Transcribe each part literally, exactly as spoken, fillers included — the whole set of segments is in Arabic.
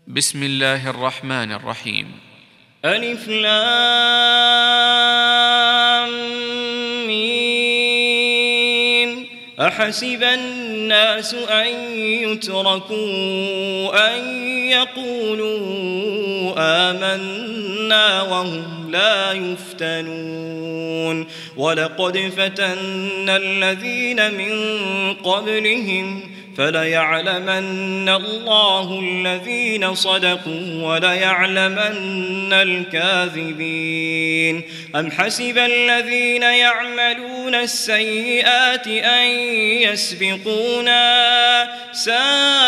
بسم الله الرحمن الرحيم. ألف لام ميم. أحسب الناس أن يتركوا أن يقولوا آمنا وهم لا يفتنون ولقد فتنا الذين من قبلهم فليعلمن الله الذين صدقوا وليعلمن الكاذبين. أم حسب الذين يعملون السيئات أن يسبقونا ساء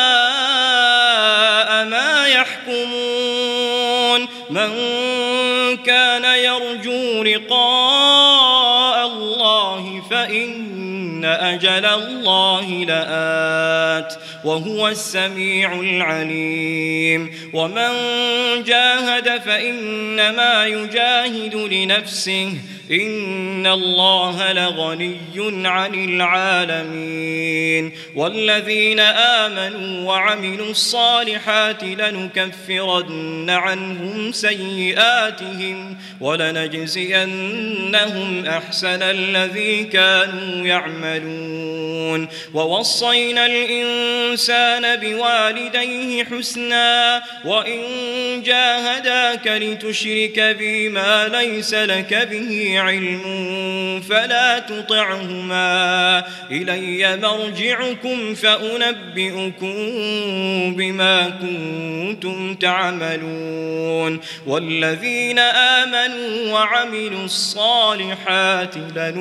ما يحكمون. من كان يرجو لقاء الله فإن أجل الله لآت وهو السميع العليم. ومن جاهد فإنما يجاهد لنفسه إن الله لغني عن العالمين. والذين آمنوا وعملوا الصالحات لنكفرن عنهم سيئاتهم ولنجزينهم أحسن الذي كانوا يعملون. ووصينا الإنسان بوالديه حسنا وإن جاهداك لتشرك بي ما ليس لك به علم فلا تطعهما إلي مرجعكم فأنبئكم بما كنتم تعملون. والذين آمنوا وعملوا الصالحات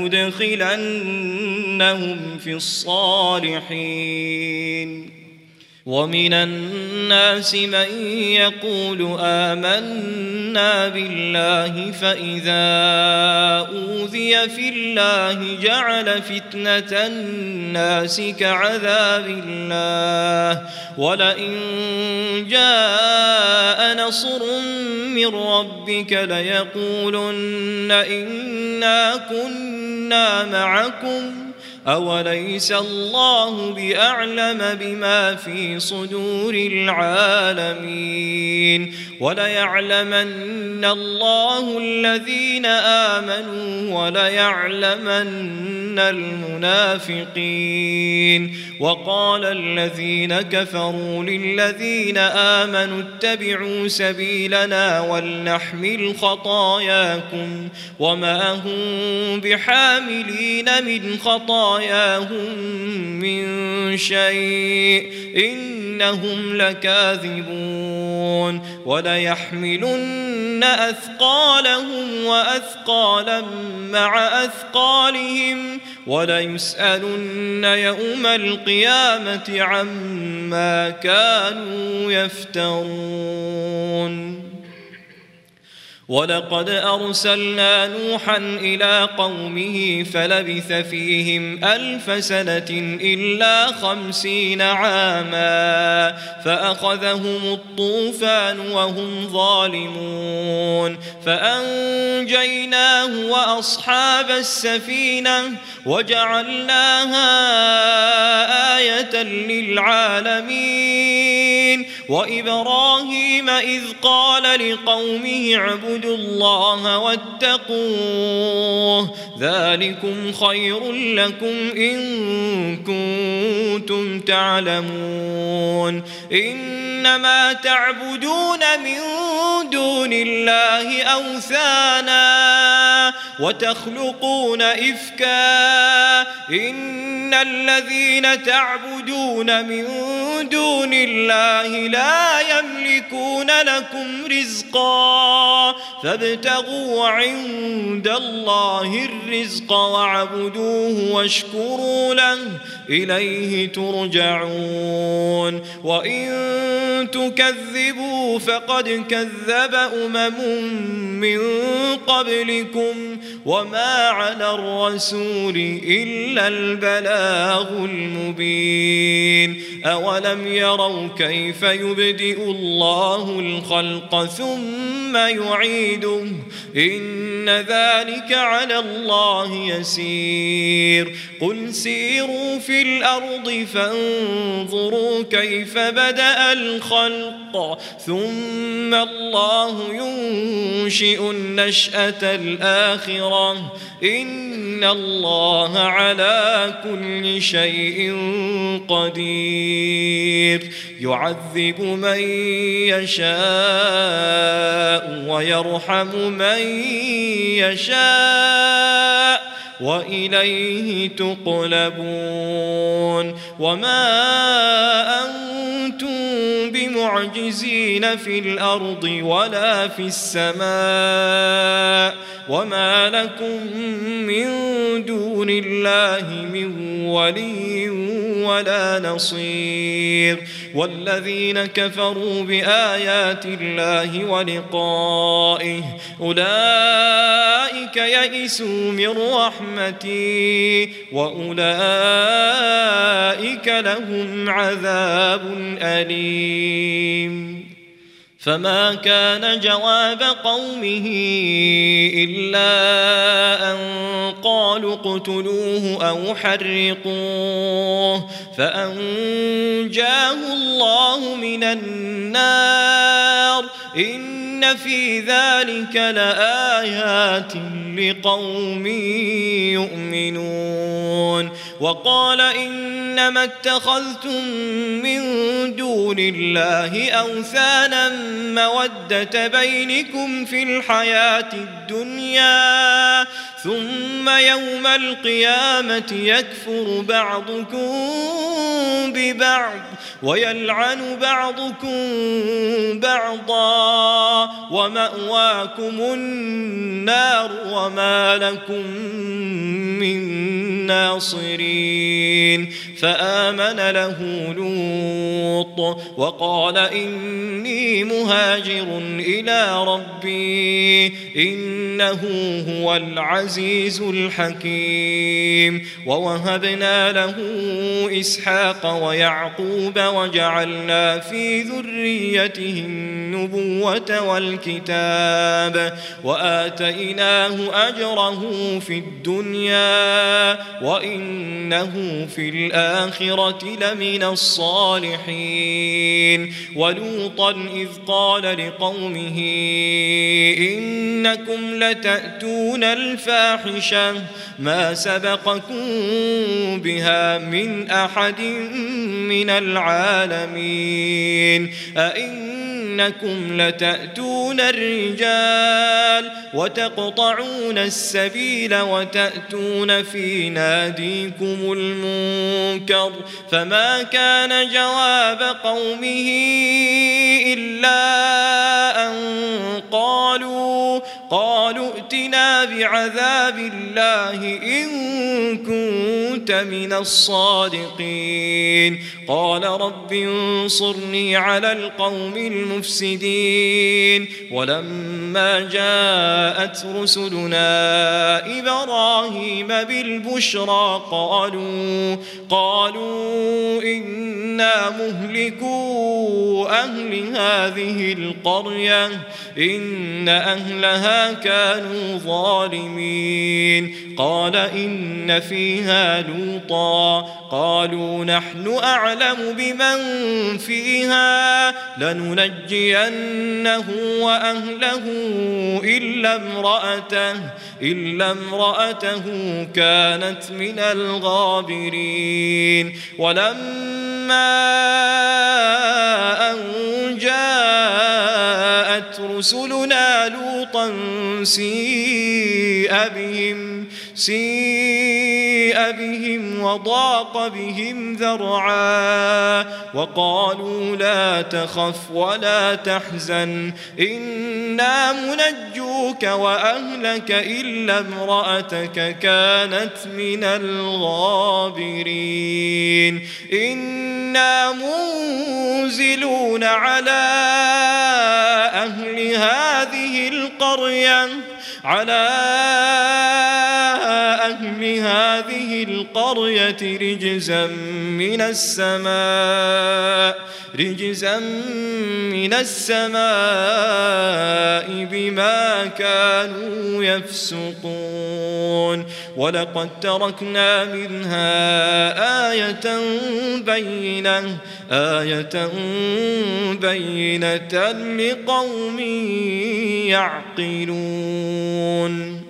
لندخلنهم في الصالحين. ومن الناس من يقول آمنا بالله فإذا أوذي في الله جعل فتنة الناس كعذاب الله ولئن جاء نصر من ربك ليقولن إنا كنا معكم أوليس الله بأعلم بما في صدور العالمين. وليعلمن الله الذين آمنوا وليعلمن المنافقين. وقال الذين كفروا للذين آمنوا اتبعوا سبيلنا ولنحمل خطاياكم وما هم بحاملين من خطاياهم من شيء إنهم لكاذبون. وليحملن أثقالهم وأثقالا مع أثقالهم وليسألن يوم القيامة عما كانوا يفترون. ولقد أرسلنا نوحا إلى قومه فلبث فيهم ألف سنة إلا خمسين عاما فأخذهم الطوفان وهم ظالمون فأنجيناه وأصحاب السفينة وجعلناها آية للعالمين. وإبراهيم إذ قال لقومه اعبدوا الله واتقوه ذلكم خير لكم إن كنتم تعلمون. إنما تعبدون من دون الله أوثانا وتخلقون إفكا إن الذين تعبدون من دون الله لا يملكون لكم رزقا فابتغوا عند الله الرزق واعبدوه واشكروا له إليه ترجعون. وإن تكذبوا فقد كذب أمم من قبلكم وما على الرسول إلا البلاغ المبين. أولم يروا كيف يبدئ الله الخلق ثم يعيده إن ذلك على الله يسير. قل سيروا في الأرض فانظروا كيف بدأ الخلق ثم الله ينشئ النشأة الآخرة إن الله على كل شيء قدير يعذب من يشاء ويرحم من يشاء وإليه تقلبون وما أنتم بمعجزين في الأرض ولا في السماء وما لكم من دون الله من ولي ولا نصير والذين كفروا بآيات الله ولقائه أولئك يئسوا من رحمتي وأولئك لهم عذاب أليم فما كان جواب قومه إلا أن قالوا اقتلوه أو حرقوه فأنجاه الله من النار إن في ذلك لآيات لقوم يؤمنون وقال إنما اتخذتم من دون الله أوثانا مودة بينكم في الحياة الدنيا ثم يوم القيامة يكفر بعضكم ببعض ويلعن بعضكم بعضا ومأواكم النار وما لكم من ناصرين فآمن له لوط وقال إني مهاجر إلى ربي إنه هو العزيز الحكيم ووهبنا له إسحاق ويعقوب وجعلنا في ذريته النبوة والكتاب وآتيناه أجره في الدنيا وإنه في الآخرة لمن الصالحين ولوطا إذ قال لقومه إنكم لتأتون الفاحشة ما سبقكم بها من أحد من العالمين أئنكم لتأتون الرجال وتقطعون السبيل وتأتون في ناديكم المنكر فما كان جواب قومه إلا أن قالوا قالوا ائتنا بعذاب الله إن كنت من الصادقين قال رب انصرني على القوم المفسدين ولما جاءت رسلنا إبراهيم بالبشرى قالوا قالوا إنا مهلكو أهل هذه القرية إن أهلها كانوا ظالمين قال إن فيها لوطا قالوا نحن أعلم بمن فيها لننجينه وأهله إلا امرأته إلا امرأته كانت من الغابرين ولما أن جاءت رسلنا لوطا سيء بهم سيء بهم وضاق بهم ذرعا وقالوا لا تخف ولا تحزن إنا منجوك وأهلك إلا امرأتك كانت من الغابرين إنا منزلون على أهل هذه القرية على أهل هذه القرية رجزا من السماء رجزا من السماء بما كانوا يفسقون ولقد تركنا منها آية بينة آية بينة لقوم يعقلون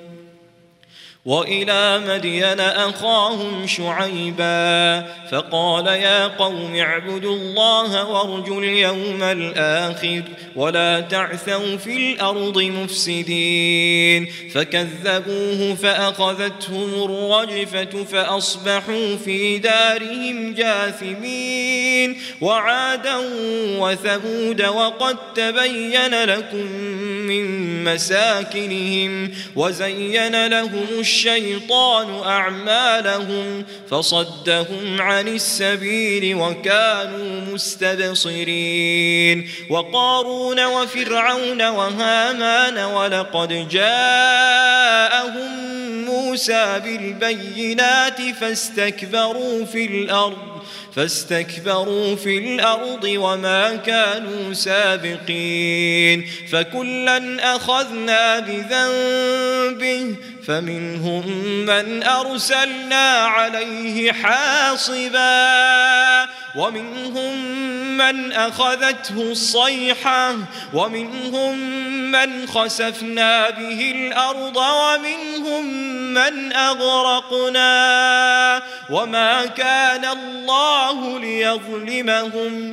وإلى مدين أخاهم شعيبا فقال يا قوم اعبدوا الله وارجوا اليوم الآخر ولا تعثوا في الأرض مفسدين فكذبوه فأخذتهم الرجفة فأصبحوا في دارهم جاثمين وعادا وثمود وقد تبين لكم من مساكنهم وزين لهم الشيطان أعمالهم فصدهم عن السبيل وكانوا مستبصرين وقارون وفرعون وهامان ولقد جاءهم موسى بالبينات فاستكبروا في الأرض فاستكبروا في الأرض وما كانوا سابقين فكلا أخذنا بذنبه فمنهم من أرسلنا عليه حاصبا ومنهم من أخذته الصيحة ومنهم من خسفنا به الأرض ومنهم من أغرقنا وما كان الله ليظلمهم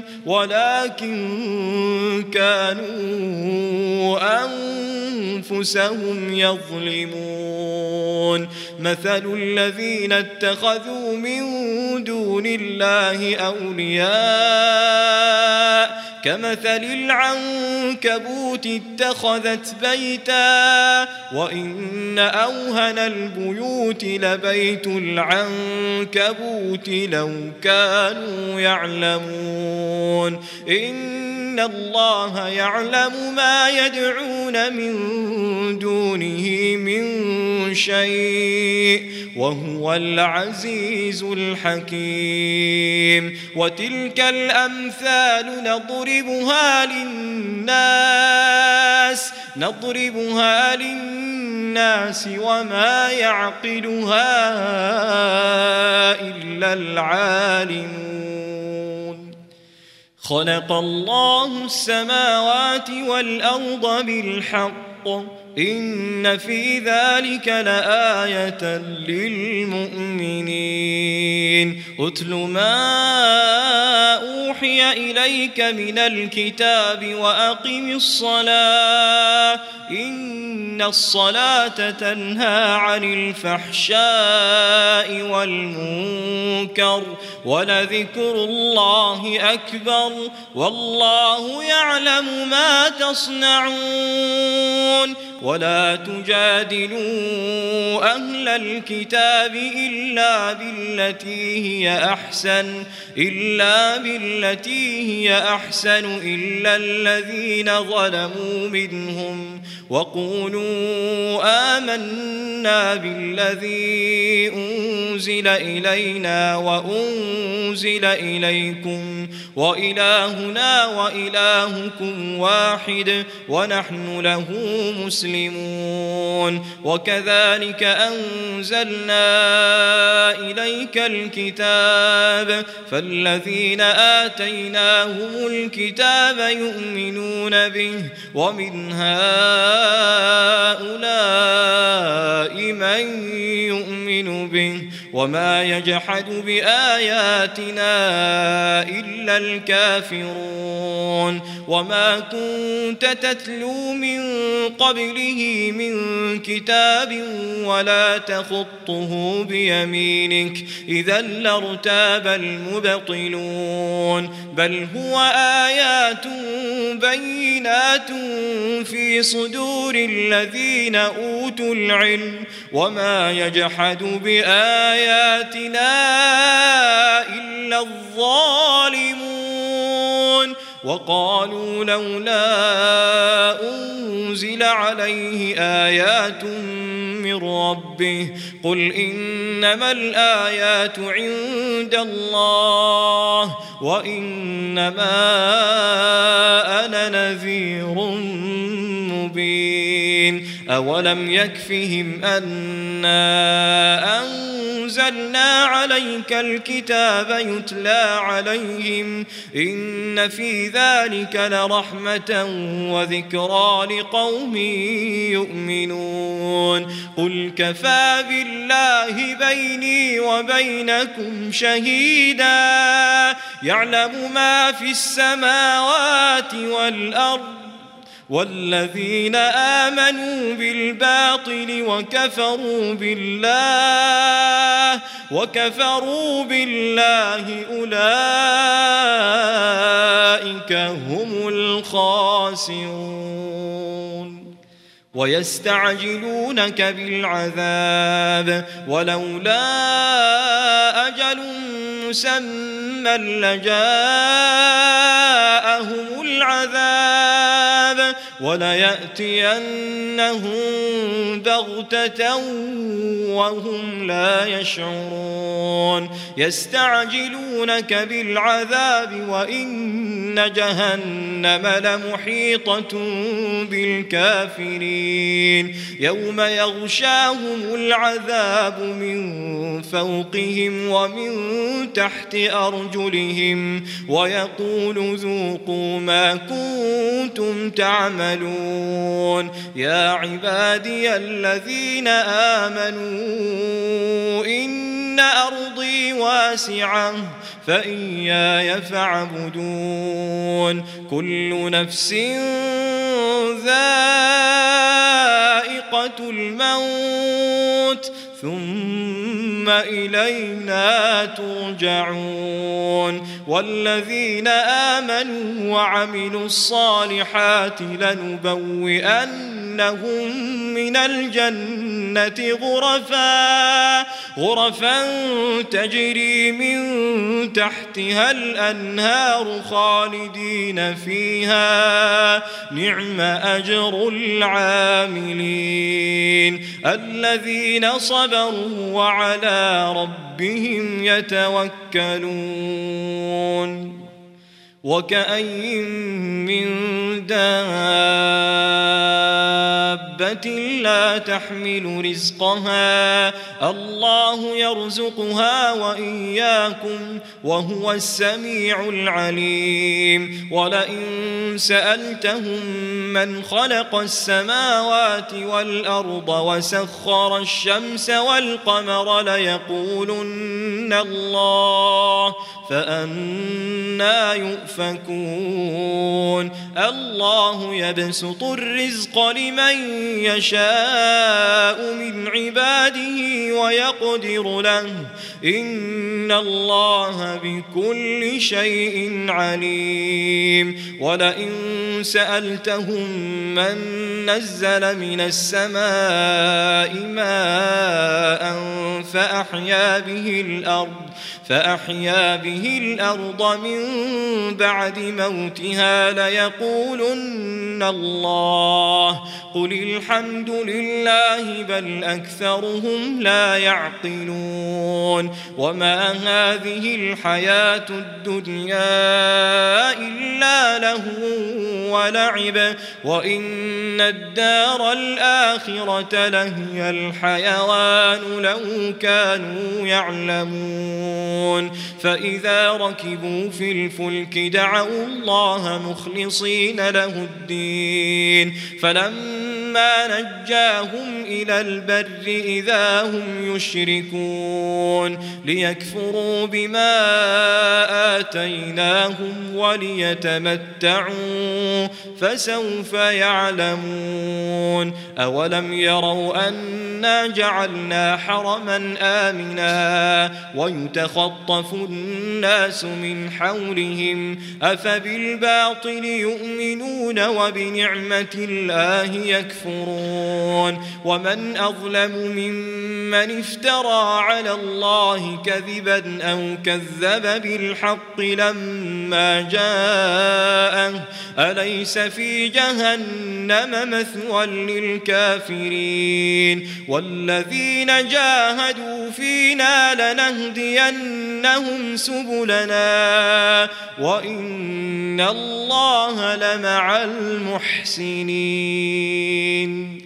ولكن كانوا أنفسهم يظلمون مثل الذين اتخذوا من دون الله أولياء كمثل العنكبوت اتخذت بيتا وإن أوهن البيوت لبيت العنكبوت لو كانوا يعلمون إن الله يعلم ما يدعون من دونه من شيء وهو العزيز الحكيم وتلك الأمثال نضربها للناس نضربها للناس وما يعقلها إلا العالمون خلق الله السماوات والأرض بالحق إن في ذلك لآية للمؤمنين أتل ما أوحي إليك من الكتاب وأقم الصلاة إن الصلاة تنهى عن الفحشاء والمنكر ولذكر الله أكبر والله يعلم ما تصنعون ولا تجادلوا أهل الكتاب إلا بالتي هي أحسن إلا بالتي هي أحسن إلا الذين ظلموا منهم وقولوا آمنا بالذي أنزل إلينا وأنزل إليكم وإلهنا وإلهكم واحد ونحن له مسلمون وكذلك أنزلنا إليك الكتاب فالذين آتيناهم الكتاب يؤمنون به ومن هؤلاء من يؤمن به وما يجحد بآياتنا إلا الكافرون وما كنت تتلو من قبله من كتاب ولا تخطه بيمينك إذا لارتاب المبطلون بل هو آيات بينات في صدور الذين أوتوا العلم وما يجحد بآياتنا إلا الظالمون وقالوا لولا أنزل عليه آيات من ربه قل إنما الآيات عند الله وإنما أنا نذير مبين أولم يكفهم أنا أنزلنا عليك الكتاب يتلى عليهم إن في ذلك لرحمة وذكرى لقوم يؤمنون قل كفى بالله بيني وبينكم شهيدا يعلم ما في السماوات والأرض والذين آمنوا بالباطل وكفروا بالله وكفروا بالله أولئك هم الخاسرون ويستعجلونك بالعذاب ولولا أجل مسمى لجاءهم العذاب وليأتينهم بغتة وهم لا يشعرون يستعجلونك بالعذاب وإن جهنم لمحيطة بالكافرين يوم يغشاهم العذاب من فوقهم ومن تحت أرجلهم ويقول ذوقوا ما كنتم تعملون يا عبادي الذين آمنوا إن أرضي واسعة فإياي فاعبدون كل نفس ذائقة الموت ثم إلينا ترجعون والذين آمنوا وعملوا الصالحات لنبوئنهم من الجنة غرفا غرفا تجري من تحتها الأنهار خالدين فيها نعم أجر العاملين الذين صبروا وعلى ربهم يتوكلون وكأين من دابة لا تحمل رزقها الله يرزقها وإياكم وهو السميع العليم ولئن سألتهم من خلق السماوات والأرض وسخر الشمس والقمر ليقولن الله فأنى يؤفكون الله يبسط الرزق لمن يشاء من عباده ويقدر له إن الله بكل شيء عليم ولئن سألتهم من نزل من السماء ماء فأحيا به الأرض فأحيا به الأرض من بعد موتها ليقولن الله قل الحمد لله بل أكثرهم لا يعقلون وما هذه الحياة الدنيا إلا لهو ولعب وإن الدار الآخرة لهي الحيوان لو كانوا يعلمون فإذا ركبوا في الفلك دعوا الله مخلصين له الدين فلما نجاهم إلى البر إذا هم يشركون ليكفروا بما آتيناهم وليتمتعوا فسوف يعلمون أولم يروا أنا جعلنا حرما آمنا ويتخطف الناس من حولهم أفبالباطل يؤمنون وبنعمة الله يكفرون يكفرون ومن أظلم ممن افترى على الله كذبا أو كذب بالحق لما جاءه أليس في جهنم مثوى للكافرين والذين جاهدوا فينا لنهدينهم سبلنا وإن الله لمع المحسنين.